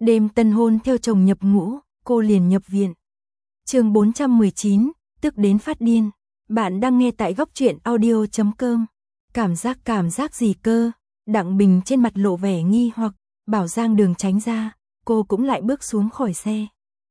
Đêm tân hôn theo chồng nhập ngũ, cô liền nhập viện. Chương 419, tức đến phát điên. Bạn đang nghe tại góc truyện audio.com. Cảm giác gì cơ? Đặng Bình trên mặt lộ vẻ nghi hoặc, bảo Giang Đường tránh ra, cô cũng lại bước xuống khỏi xe.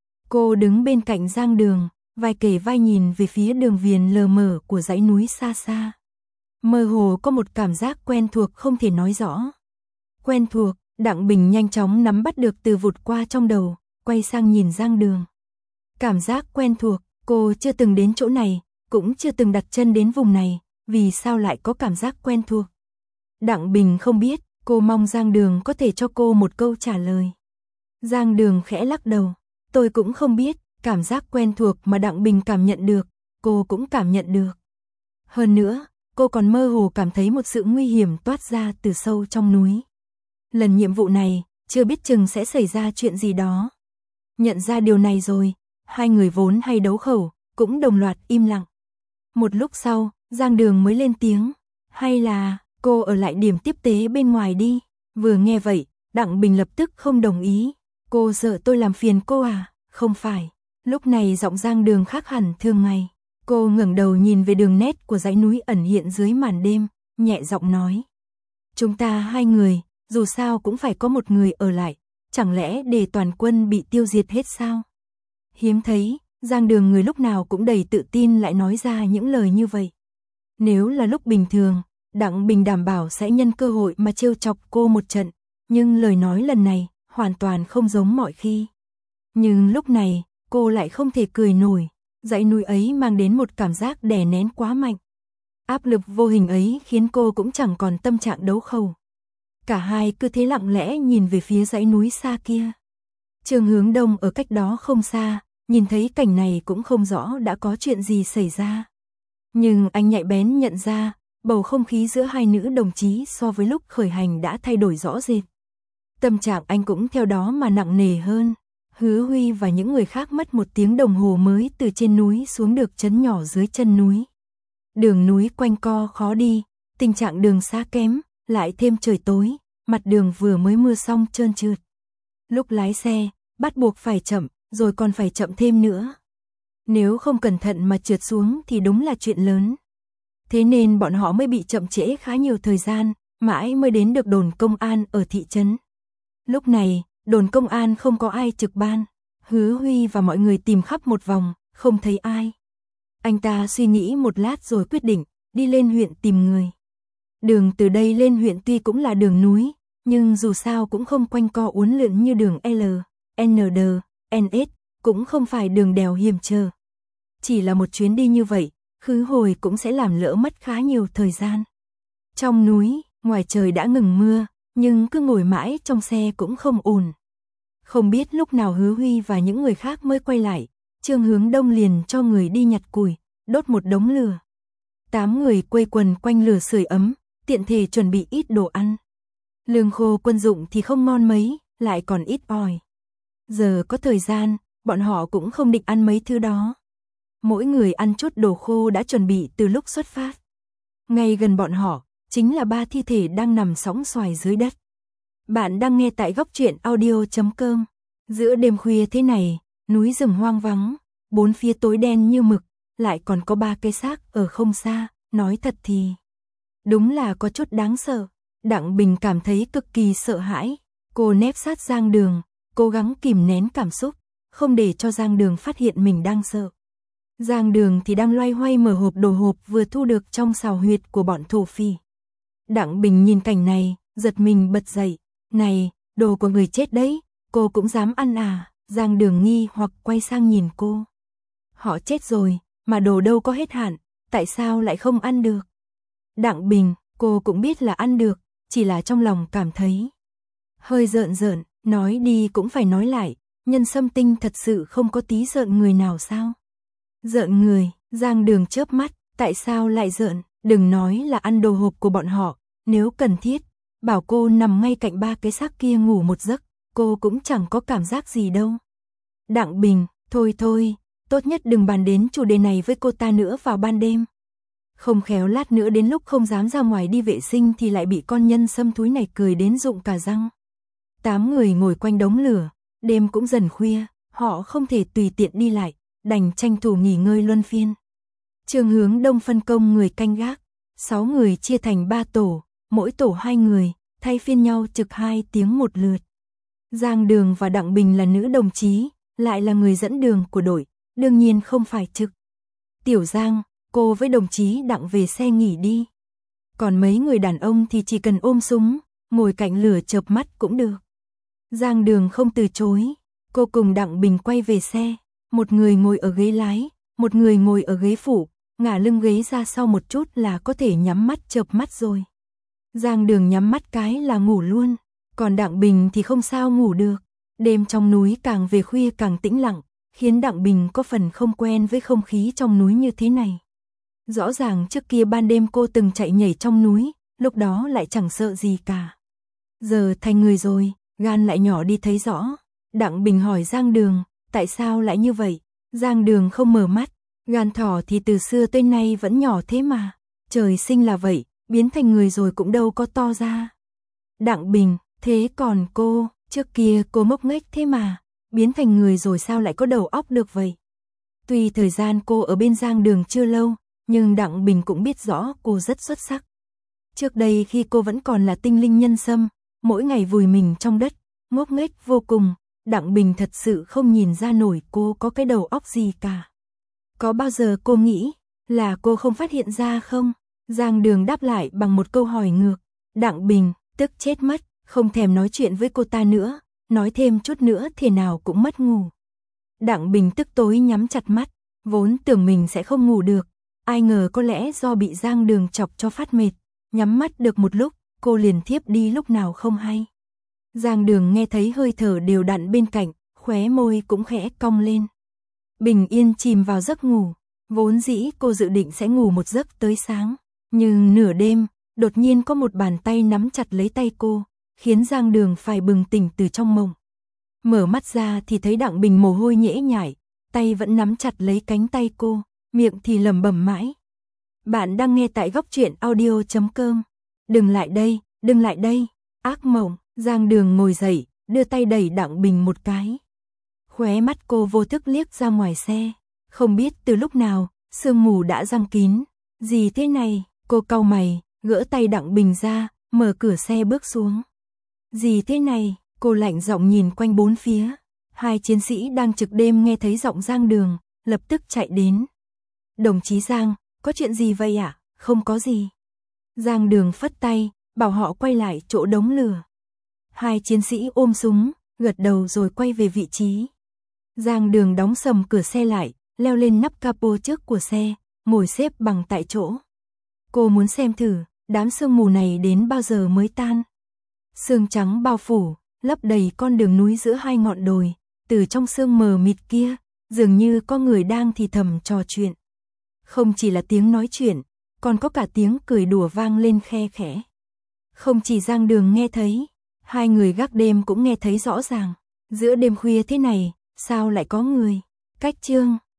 Cô đứng bên cạnh Giang Đường, vai kề vai nhìn về phía đường viền lờ mờ của dãy núi xa xa. Mơ hồ có một cảm giác quen thuộc không thể nói rõ. Quen thuộc, Đặng Bình nhanh chóng nắm bắt được từ vụt qua trong đầu, quay sang nhìn Giang Đường. Cảm giác quen thuộc, cô chưa từng đến chỗ này, cũng chưa từng đặt chân đến vùng này, vì sao lại có cảm giác quen thuộc? Đặng Bình không biết, cô mong Giang Đường có thể cho cô một câu trả lời. Giang Đường khẽ lắc đầu, tôi cũng không biết, cảm giác quen thuộc mà Đặng Bình cảm nhận được, cô cũng cảm nhận được. Hơn nữa, cô còn mơ hồ cảm thấy một sự nguy hiểm toát ra từ sâu trong núi. Lần nhiệm vụ này, chưa biết chừng sẽ xảy ra chuyện gì đó. Nhận ra điều này rồi, hai người vốn hay đấu khẩu, cũng đồng loạt im lặng. Một lúc sau, Giang Đường mới lên tiếng, hay là cô ở lại điểm tiếp tế bên ngoài đi. Vừa nghe vậy, Đặng Bình lập tức không đồng ý. Cô sợ tôi làm phiền cô à? Không phải. Lúc này giọng Giang Đường khác hẳn thường ngày. Cô ngẩng đầu nhìn về đường nét của dãy núi ẩn hiện dưới màn đêm, nhẹ giọng nói. Chúng ta hai người, dù sao cũng phải có một người ở lại, chẳng lẽ để toàn quân bị tiêu diệt hết sao? Hiếm thấy, Giang Đường người lúc nào cũng đầy tự tin lại nói ra những lời như vậy. Nếu là lúc bình thường, Đặng Bình đảm bảo sẽ nhân cơ hội mà trêu chọc cô một trận, nhưng lời nói lần này hoàn toàn không giống mọi khi. Nhưng lúc này, cô lại không thể cười nổi, dãy núi ấy mang đến một cảm giác đè nén quá mạnh. Áp lực vô hình ấy khiến cô cũng chẳng còn tâm trạng đấu khẩu. Cả hai cứ thế lặng lẽ nhìn về phía dãy núi xa kia. Trương Hướng Đông ở cách đó không xa, nhìn thấy cảnh này cũng không rõ đã có chuyện gì xảy ra. Nhưng anh nhạy bén nhận ra, bầu không khí giữa hai nữ đồng chí so với lúc khởi hành đã thay đổi rõ rệt. Tâm trạng anh cũng theo đó mà nặng nề hơn. Hứa Huy và những người khác mất 1 tiếng đồng hồ mới từ trên núi xuống được trấn nhỏ dưới chân núi. Đường núi quanh co khó đi, tình trạng đường xá kém, lại thêm trời tối, mặt đường vừa mới mưa xong trơn trượt. Lúc lái xe, bắt buộc phải chậm, rồi còn phải chậm thêm nữa. Nếu không cẩn thận mà trượt xuống thì đúng là chuyện lớn. Thế nên bọn họ mới bị chậm trễ khá nhiều thời gian, mãi mới đến được đồn công an ở thị trấn. Lúc này, đồn công an không có ai trực ban. Hứa Huy và mọi người tìm khắp một vòng, không thấy ai. Anh ta suy nghĩ một lát rồi quyết định, đi lên huyện tìm người. Đường từ đây lên huyện tuy cũng là đường núi, nhưng dù sao cũng không quanh co uốn lượn như đường L, ND, NS, cũng không phải đường đèo hiểm trở. Chỉ là một chuyến đi như vậy, khứ hồi cũng sẽ làm lỡ mất khá nhiều thời gian. Trong núi, ngoài trời đã ngừng mưa, nhưng cứ ngồi mãi trong xe cũng không ổn. Không biết lúc nào Hứa Huy và những người khác mới quay lại, Trương Hướng Đông liền cho người đi nhặt củi, đốt một đống lửa. 8 người quây quần quanh lửa sưởi ấm, tiện thể chuẩn bị ít đồ ăn. Lương khô quân dụng thì không ngon mấy, lại còn ít ỏi. Giờ có thời gian, bọn họ cũng không định ăn mấy thứ đó. Mỗi người ăn chút đồ khô đã chuẩn bị từ lúc xuất phát. Ngay gần bọn họ, chính là 3 thi thể đang nằm sõng soài dưới đất. Bạn đang nghe tại góc truyện audio.com. Giữa đêm khuya thế này, núi rừng hoang vắng, 4 phía tối đen như mực, lại còn có 3 cái xác ở không xa, nói thật thì đúng là có chút đáng sợ. Đặng Bình cảm thấy cực kỳ sợ hãi. Cô nép sát Giang Đường, cố gắng kìm nén cảm xúc, không để cho Giang Đường phát hiện mình đang sợ. Giang Đường thì đang loay hoay mở hộp đồ hộp vừa thu được trong sào huyệt của bọn thổ phỉ. Đặng Bình nhìn cảnh này, giật mình bật dậy. Này, đồ của người chết đấy, cô cũng dám ăn à? Giang Đường nghi hoặc quay sang nhìn cô. Họ chết rồi, mà đồ đâu có hết hạn, tại sao lại không ăn được? Đặng Bình, cô cũng biết là ăn được, chỉ là trong lòng cảm thấy hơi rợn rợn, nói đi cũng phải nói lại, nhân sâm tinh thật sự không có tí rợn người nào sao? Rợn người, Giang Đường chớp mắt, tại sao lại rợn? Đừng nói là ăn đồ hộp của bọn họ, nếu cần thiết, bảo cô nằm ngay cạnh 3 cái xác kia ngủ một giấc, cô cũng chẳng có cảm giác gì đâu. Đặng Bình, thôi, tốt nhất đừng bàn đến chủ đề này với cô ta nữa vào ban đêm. Không khéo lát nữa đến lúc không dám ra ngoài đi vệ sinh thì lại bị con nhân sâm thúi này cười đến rụng cả răng. 8 người ngồi quanh đống lửa, Đêm cũng dần khuya, họ không thể tùy tiện đi lại, đành tranh thủ nghỉ ngơi luân phiên. Trường hướng đông phân công người canh gác, 6 người chia thành 3 tổ, mỗi tổ 2 người, thay phiên nhau trực 2 tiếng một lượt. Giang Đường và Đặng Bình là nữ đồng chí, lại là người dẫn đường của đội, đương nhiên không phải trực. Tiểu Giang, cô với đồng chí Đặng về xe nghỉ đi. Còn mấy người đàn ông thì chỉ cần ôm súng, ngồi cạnh lửa chợp mắt cũng được. Giang Đường không từ chối, cô cùng Đặng Bình quay về xe, một người ngồi ở ghế lái, một người ngồi ở ghế phụ, ngả lưng ghế ra sau một chút là có thể nhắm mắt chợp mắt rồi. Giang Đường nhắm mắt cái là ngủ luôn, còn Đặng Bình thì không sao ngủ được. Đêm trong núi càng về khuya càng tĩnh lặng, khiến Đặng Bình có phần không quen với không khí trong núi như thế này. Rõ ràng trước kia ban đêm cô từng chạy nhảy trong núi, lúc đó lại chẳng sợ gì cả. Giờ thành người rồi, gan lại nhỏ đi thấy rõ. Đặng Bình hỏi Giang Đường, tại sao lại như vậy? Giang Đường không mở mắt, gan thỏ thì từ xưa tới nay vẫn nhỏ thế mà. Trời sinh là vậy, biến thành người rồi cũng đâu có to ra. Đặng Bình, thế còn cô, trước kia cô ngốc nghếch thế mà, biến thành người rồi sao lại có đầu óc được vậy? Tuy thời gian cô ở bên Giang Đường chưa lâu, nhưng Đặng Bình cũng biết rõ cô rất xuất sắc. Trước đây khi cô vẫn còn là tinh linh nhân sâm, mỗi ngày vùi mình trong đất, ngốc nghếch vô cùng, Đặng Bình thật sự không nhìn ra nổi cô có cái đầu óc gì cả. Có bao giờ cô nghĩ là cô không phát hiện ra không? Giang Đường đáp lại bằng một câu hỏi ngược. Đặng Bình tức chết mất, không thèm nói chuyện với cô ta nữa, nói thêm chút nữa thế nào cũng mất ngủ. Đặng Bình tức tối nhắm chặt mắt, vốn tưởng mình sẽ không ngủ được, ai ngờ có lẽ do bị Giang Đường chọc cho phát mệt, nhắm mắt được một lúc, cô liền thiếp đi lúc nào không hay. Giang Đường nghe thấy hơi thở đều đặn bên cạnh, khóe môi cũng khẽ cong lên. Bình yên chìm vào giấc ngủ, vốn dĩ cô dự định sẽ ngủ một giấc tới sáng, nhưng nửa đêm, đột nhiên có một bàn tay nắm chặt lấy tay cô, khiến Giang Đường phải bừng tỉnh từ trong mộng. Mở mắt ra thì thấy Đặng Bình mồ hôi nhễ nhại, tay vẫn nắm chặt lấy cánh tay cô, miệng thì lẩm bẩm mãi. Bạn đang nghe tại góc truyện audio.com. Đừng lại đây, ác mộng. Giang Đường ngồi dậy, đưa tay đẩy Đặng Bình một cái. Khóe mắt cô vô thức liếc ra ngoài xe, không biết từ lúc nào, sương mù đã giăng kín. Gì thế này? Cô cau mày, gỡ tay Đặng Bình ra, mở cửa xe bước xuống. Gì thế này? Cô lạnh giọng nhìn quanh bốn phía. 2 chiến sĩ đang trực đêm nghe thấy giọng Giang Đường, lập tức chạy đến. Đồng chí Giang, có chuyện gì vậy ạ? Không có gì. Giang Đường phất tay, bảo họ quay lại chỗ đống lửa. 2 chiến sĩ ôm súng, gật đầu rồi quay về vị trí. Giang Đường đóng sầm cửa xe lại, leo lên nắp capo trước của xe, ngồi xếp bằng tại chỗ. Cô muốn xem thử, đám sương mù này đến bao giờ mới tan. Sương trắng bao phủ, lấp đầy con đường núi giữa 2 ngọn đồi, từ trong sương mờ mịt kia, dường như có người đang thì thầm trò chuyện. Không chỉ là tiếng nói chuyện, còn có cả tiếng cười đùa vang lên khe khẽ. Không chỉ Giang Đường nghe thấy, 2 người gác đêm cũng nghe thấy rõ ràng. Giữa đêm khuya thế này, sao lại có người? Cách chương